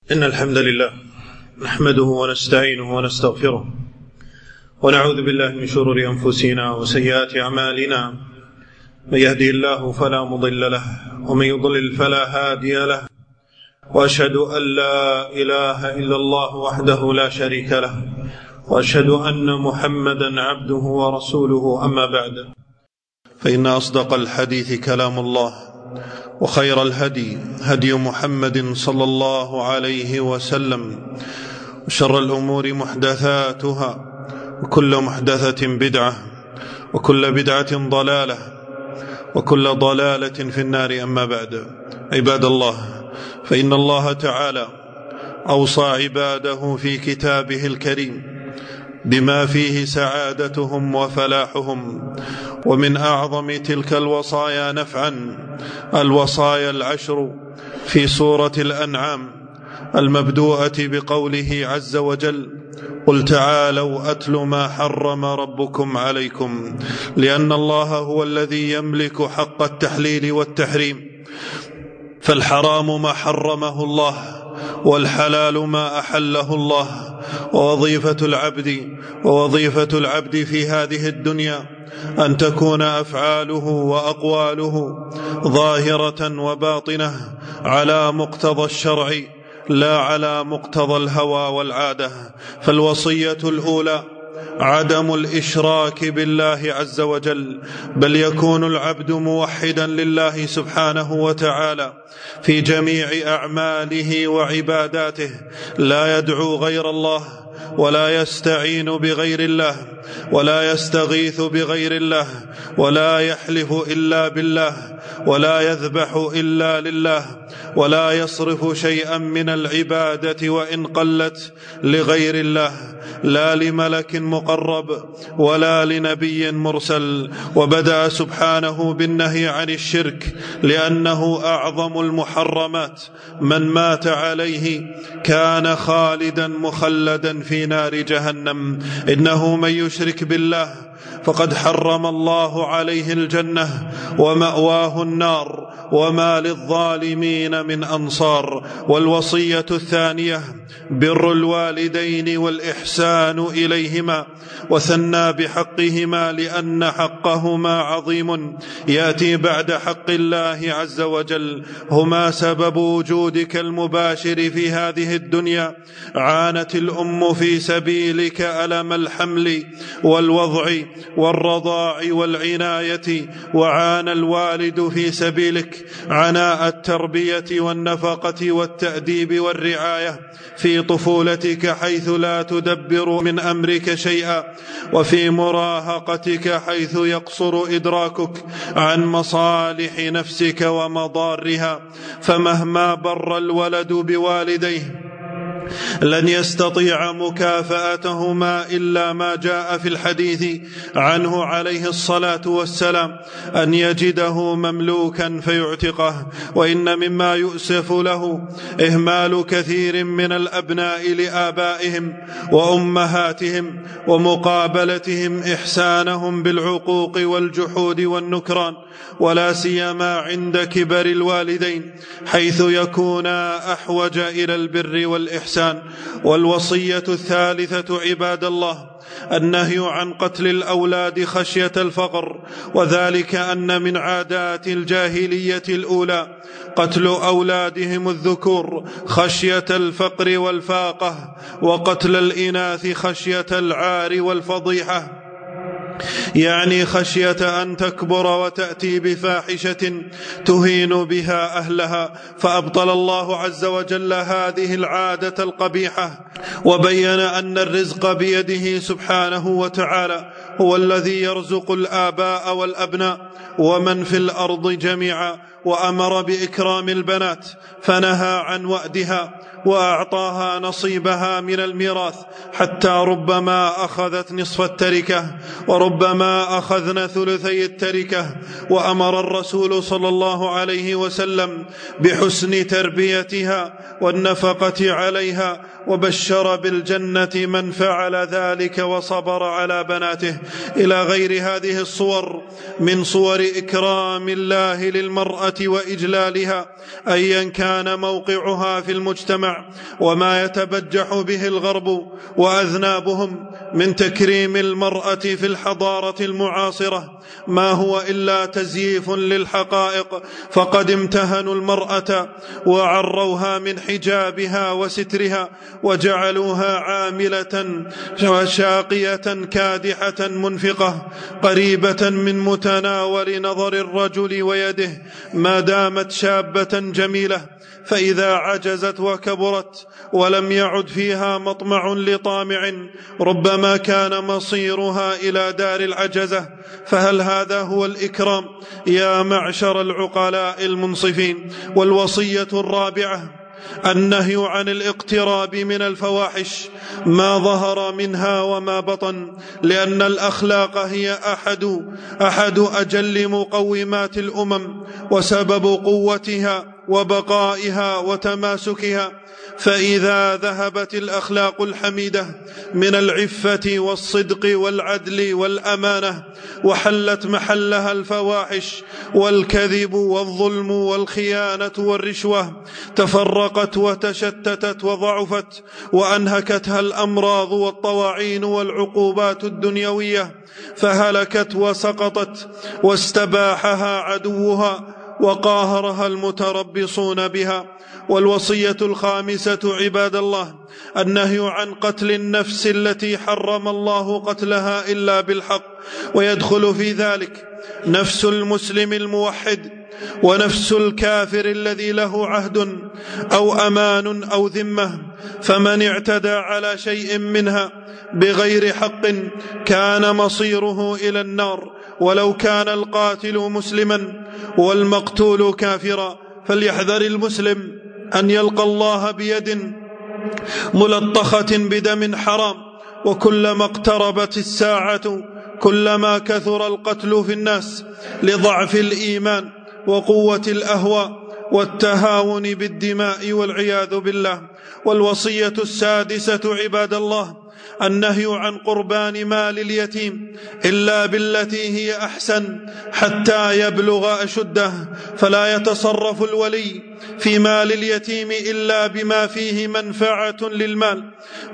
إن الحمد لله نحمده ونستعينه ونستغفره ونعوذ بالله من شرور أنفسنا وسيئات أعمالنا. من يهدي الله فلا مضل له ومن يضلل فلا هادي له، وأشهد أن لا إله إلا الله وحده لا شريك له، وأشهد أن محمدا عبده ورسوله. أما بعد، فإن أصدق الحديث كلام الله، وخير الهدي هدي محمد صلى الله عليه وسلم، وشر الأمور محدثاتها، وكل محدثة بدعة، وكل بدعة ضلالة، وكل ضلالة في النار. أما بعد، عباد الله، فإن الله تعالى أوصى عباده في كتابه الكريم بما فيه سعادتهم وفلاحهم، ومن أعظم تلك الوصايا نفعا الوصايا العشر في سورة الأنعام المبدوءة بقوله عز وجل: قل تعالوا أتل ما حرم ربكم عليكم، لأن الله هو الذي يملك حق التحليل والتحريم، فالحرام ما حرمه الله، والحلال ما أحله الله. ووظيفة العبد في هذه الدنيا أن تكون أفعاله وأقواله ظاهرة وباطنة على مقتضى الشرع، لا على مقتضى الهوى والعادة. فالوصية الأولى عدم الإشراك بالله عز وجل، بل يكون العبد موحدا لله سبحانه وتعالى في جميع أعماله وعباداته، لا يدعو غير الله، ولا يستعين بغير الله، ولا يستغيث بغير الله، ولا يحلف إلا بالله، ولا يذبح إلا لله، ولا يصرف شيئا من العبادة وإن قلت لغير الله، لا لملك مقرب ولا لنبي مرسل. وبدأ سبحانه بالنهي عن الشرك لأنه أعظم المحرمات، من مات عليه كان خالدا مخلدا في نار جهنم. إنه من يشرك بالله فقد حرم الله عليه الجنة ومأواه النار، وما للظالمين من أنصار. والوصية الثانية بر الوالدين والإحسان إليهما، وثنى بحقهما لأن حقهما عظيم يأتي بعد حق الله عز وجل، هما سبب وجودك المباشر في هذه الدنيا. عانت الأم في سبيلك ألم الحمل والوضع والرضاع والعناية، وعانى الوالد في سبيلك عناء التربية والنفقة والتأديب والرعاية في طفولتك، حيث لا تدبر من أمرك شيئا، وفي مراهقتك حيث يقصر إدراكك عن مصالح نفسك ومضارها. فمهما بر الولد بوالديه لن يستطيع مكافأتهما إلا ما جاء في الحديث عنه عليه الصلاة والسلام، أن يجده مملوكا فيعتقه. وإن مما يؤسف له إهمال كثير من الأبناء لآبائهم وأمهاتهم، ومقابلتهم إحسانهم بالعقوق والجحود والنكران، ولا سيما عند كبر الوالدين، حيث يكونا أحوج إلى البر والإحسان. والوصية الثالثة عباد الله النهي عن قتل الأولاد خشية الفقر، وذلك أن من عادات الجاهلية الأولى قتل أولادهم الذكور خشية الفقر والفاقة، وقتل الإناث خشية العار والفضيحة، يعني خشية أن تكبر وتأتي بفاحشة تهين بها أهلها. فأبطل الله عز وجل هذه العادة القبيحة، وبين أن الرزق بيده سبحانه وتعالى، هو الذي يرزق الآباء والأبناء ومن في الأرض جميعا، وأمر بإكرام البنات فنهى عن وأدها، وأعطاها نصيبها من الميراث، حتى ربما أخذت نصف التركة وربما أخذن ثلثي التركة. وأمر الرسول صلى الله عليه وسلم بحسن تربيتها والنفقة عليها، وبشر بالجنة من فعل ذلك وصبر على بناته، إلى غير هذه الصور من صور إكرام الله للمرأة وإجلالها أيا كان موقعها في المجتمع، وما يتبجح به الغرب وأذنابهم من تكريم المرأة في الحضارة المعاصرة ما هو إلا تزييف للحقائق، فقد امتهنوا المرأة وعروها من حجابها وسترها وجعلوها عاملة شاقية كادحة منفقة قريبة من متناول نظر الرجل ويده ما دامت شابة جميلة، فإذا عجزت وكبرت ولم يعد فيها مطمع لطامع ربما كان مصيرها إلى دار العجزة. فهل هذا هو الإكرام يا معشر العقلاء المنصفين؟ والوصية الرابعة النهي عن الاقتراب من الفواحش ما ظهر منها وما بطن، لأن الأخلاق هي أحد أجل مقومات الأمم وسبب قوتها وبقائها وتماسكها. فإذا ذهبت الأخلاق الحميدة من العفة والصدق والعدل والأمانة وحلت محلها الفواحش والكذب والظلم والخيانة والرشوة، تفرقت وتشتتت وضعفت وأنهكتها الأمراض والطواعين والعقوبات الدنيوية، فهلكت وسقطت واستباحها عدوها وقاهرها المتربصون بها. والوصية الخامسة عباد الله النهي عن قتل النفس التي حرم الله قتلها إلا بالحق، ويدخل في ذلك نفس المسلم الموحد ونفس الكافر الذي له عهد أو أمان أو ذمة، فمن اعتدى على شيء منها بغير حق كان مصيره إلى النار ولو كان القاتل مسلما والمقتول كافرا. فليحذر المسلم أن يلقى الله بيد ملطخة بدم حرام، وكلما اقتربت الساعة كلما كثر القتل في الناس لضعف الإيمان وقوة الأهواء والتهاون بالدماء والعياذ بالله. والوصية السادسة عباد الله النهي عن قربان مال اليتيم إلا بالتي هي أحسن حتى يبلغ أشده، فلا يتصرف الولي في مال اليتيم إلا بما فيه منفعة للمال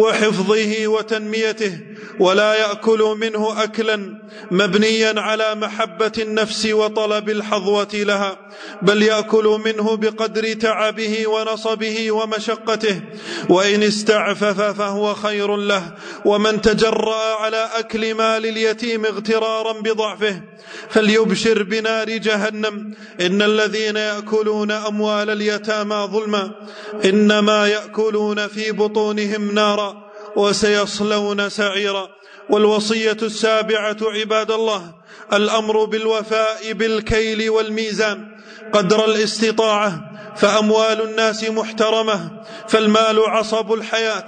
وحفظه وتنميته، ولا يأكل منه أكلا مبنيا على محبة النفس وطلب الحظوة لها، بل يأكل منه بقدر تعبه ونصبه ومشقته، وإن استعفف فهو خير له. ومن تجرأ على أكل مال اليتيم اغترارا بضعفه فليبشر بنار جهنم. إن الذين يأكلون أموال اليتامى ظلما إنما يأكلون في بطونهم نارا وسيصلون سعيرا. والوصية السابعة عباد الله الأمر بالوفاء بالكيل والميزان قدر الاستطاعة، فأموال الناس محترمة، فالمال عصب الحياة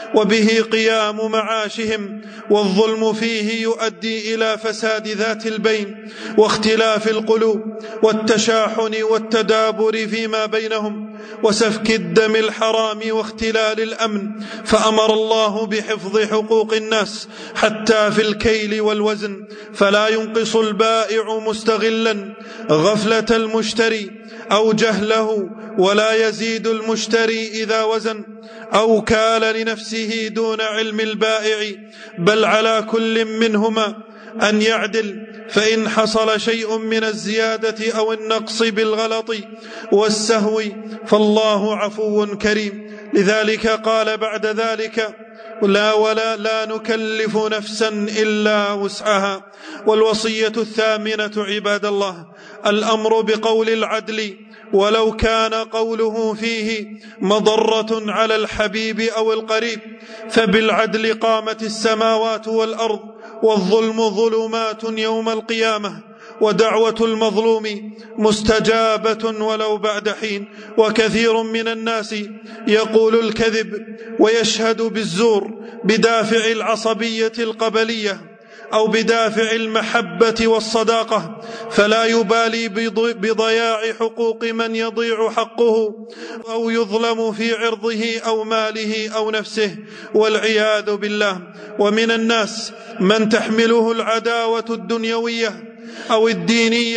وبه قيام معاشهم، والظلم فيه يؤدي إلى فساد ذات البين واختلاف القلوب والتشاحن والتدابر فيما بينهم وسفك الدم الحرام واختلال الأمن. فأمر الله بحفظ حقوق الناس حتى في الكيل والوزن، فلا ينقص البائع مستغلا غفلة المشتري أو جهله، ولا يزيد المشتري إذا وزن أو كال لنفسه دون علم البائع، بل على كل منهما أن يعدل، فإن حصل شيء من الزيادة أو النقص بالغلط والسهو فالله عفو كريم. لذلك قال بعد ذلك لا نكلف نفسا إلا وسعها. والوصية الثامنة عباد الله الأمر بقول العدل ولو كان قوله فيه مضرة على الحبيب أو القريب، فبالعدل قامت السماوات والأرض، والظلم ظلمات يوم القيامة، ودعوة المظلوم مستجابة ولو بعد حين. وكثير من الناس يقول الكذب ويشهد بالزور بدافع العصبية القبلية أو بدافع المحبة والصداقة، فلا يبالي بضياع حقوق من يضيع حقه أو يظلم في عرضه أو ماله أو نفسه والعياذ بالله. ومن الناس من تحمله العداوة الدنيوية أو الدينية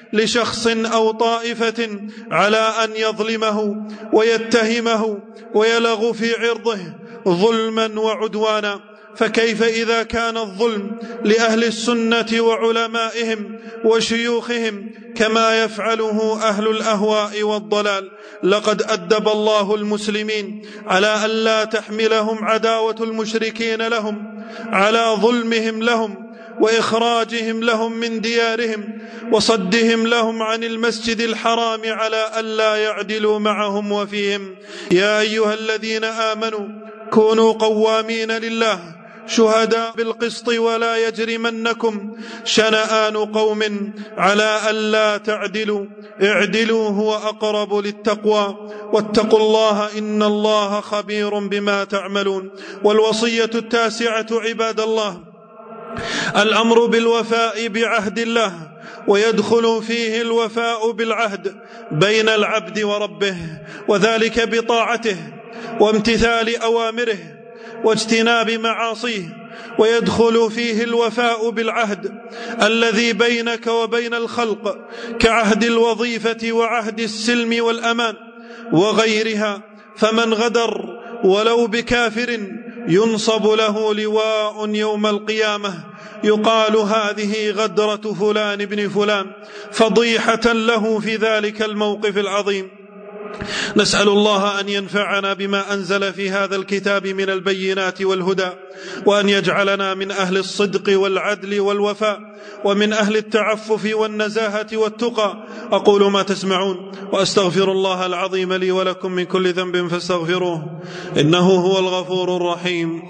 لشخص أو طائفة على أن يظلمه ويتهمه ويلغ في عرضه ظلما وعدوانا، فكيف إذا كان الظلم لأهل السنة وعلمائهم وشيوخهم كما يفعله أهل الأهواء والضلال؟ لقد أدب الله المسلمين على أن لا تحملهم عداوة المشركين لهم على ظلمهم لهم وإخراجهم لهم من ديارهم وصدهم لهم عن المسجد الحرام على أن لا يعدلوا معهم وفيهم. يا أيها الذين آمنوا كونوا قوامين لله شهداء بالقسط ولا يجرمنكم شنآن قوم على ألا تعدلوا اعدلوا هو أقرب للتقوى واتقوا الله إن الله خبير بما تعملون. والوصية التاسعة عباد الله الأمر بالوفاء بعهد الله، ويدخل فيه الوفاء بالعهد بين العبد وربه، وذلك بطاعته وامتثال أوامره واجتناب معاصيه، ويدخل فيه الوفاء بالعهد الذي بينك وبين الخلق كعهد الوظيفة وعهد السلم والأمان وغيرها، فمن غدر ولو بكافر ينصب له لواء يوم القيامة يقال هذه غدرة فلان بن فلان، فضيحة له في ذلك الموقف العظيم. نسأل الله أن ينفعنا بما أنزل في هذا الكتاب من البينات والهدى، وأن يجعلنا من أهل الصدق والعدل والوفاء، ومن أهل التعفف والنزاهة والتقى. أقول ما تسمعون وأستغفر الله العظيم لي ولكم من كل ذنب فاستغفروه إنه هو الغفور الرحيم.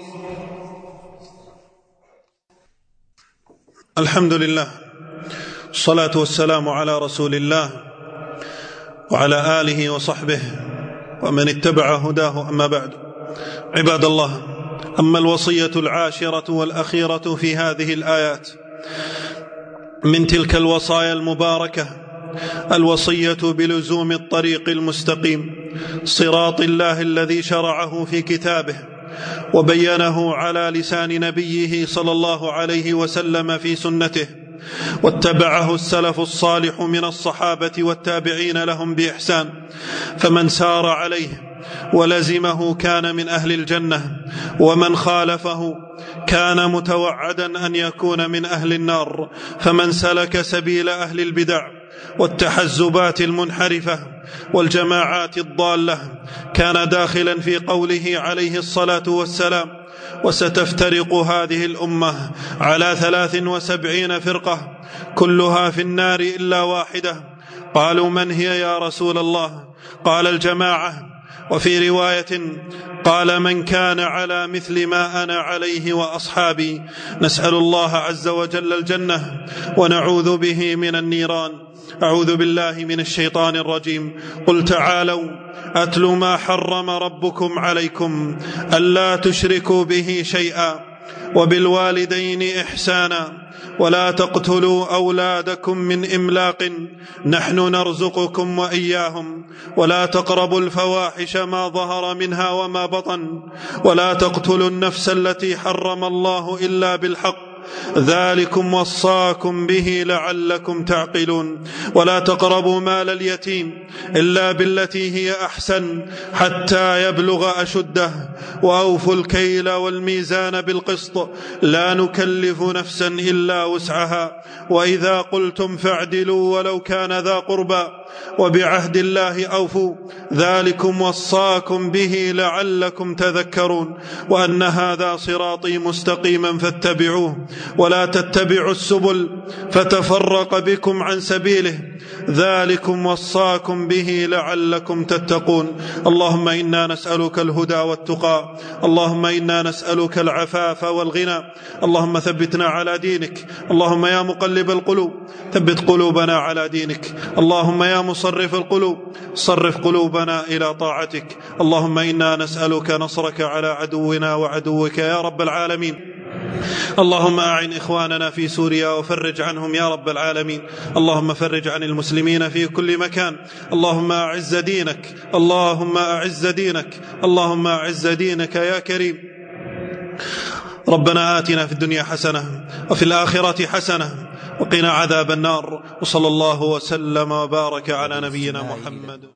الحمد لله، الصلاة والسلام على رسول الله وعلى آله وصحبه ومن اتبع هداه، أما بعد. عباد الله، أما الوصية العاشرة والأخيرة في هذه الآيات من تلك الوصايا المباركة الوصية بلزوم الطريق المستقيم صراط الله الذي شرعه في كتابه وبينه على لسان نبيه صلى الله عليه وسلم في سنته، واتبعه السلف الصالح من الصحابة والتابعين لهم بإحسان، فمن سار عليه ولزمه كان من أهل الجنة، ومن خالفه كان متوعدا أن يكون من أهل النار. فمن سلك سبيل أهل البدع والتحزبات المنحرفة والجماعات الضالة كان داخلا في قوله عليه الصلاة والسلام: وستفترق هذه الأمة على 73 فرقة كلها في النار إلا واحدة. قالوا: من هي يا رسول الله؟ قال: الجماعة. وفي رواية قال: من كان على مثل ما أنا عليه وأصحابي. نسأل الله عز وجل الجنة ونعوذ به من النيران. أعوذ بالله من الشيطان الرجيم. قل تعالوا أتل ما حرم ربكم عليكم ألا تشركوا به شيئا وبالوالدين إحسانا ولا تقتلوا أولادكم من إملاق نحن نرزقكم وإياهم ولا تقربوا الفواحش ما ظهر منها وما بطن ولا تقتلوا النفس التي حرم الله إلا بالحق ذلكم وصاكم به لعلكم تعقلون ولا تقربوا مال اليتيم إلا بالتي هي أحسن حتى يبلغ أشده وأوفوا الكيل والميزان بالقسط لا نكلف نفسا إلا وسعها وإذا قلتم فاعدلوا ولو كان ذا قربى وبعهد الله أوفوا ذلكم وصاكم به لعلكم تذكرون وأن هذا صراطي مستقيما فاتبعوه ولا تتبعوا السبل فتفرق بكم عن سبيله ذلكم وصاكم به لعلكم تتقون. اللهم إنا نسألك الهدى والتقى، اللهم إنا نسألك العفاف والغنى، اللهم ثبتنا على دينك، اللهم يا مقلب القلوب ثبت قلوبنا على دينك، اللهم يا مصرف القلوب صرف قلوبنا إلى طاعتك، اللهم إنا نسألك نصرك على عدونا وعدوك يا رب العالمين. اللهم أعن إخواننا في سوريا وفرج عنهم يا رب العالمين، اللهم فرج عن المسلمين في كل مكان، اللهم أعز دينك، اللهم أعز دينك، اللهم أعز دينك يا كريم. ربنا آتنا في الدنيا حسنة وفي الآخرة حسنة وقنا عذاب النار. وصلى الله وسلم وبارك على نبينا محمد.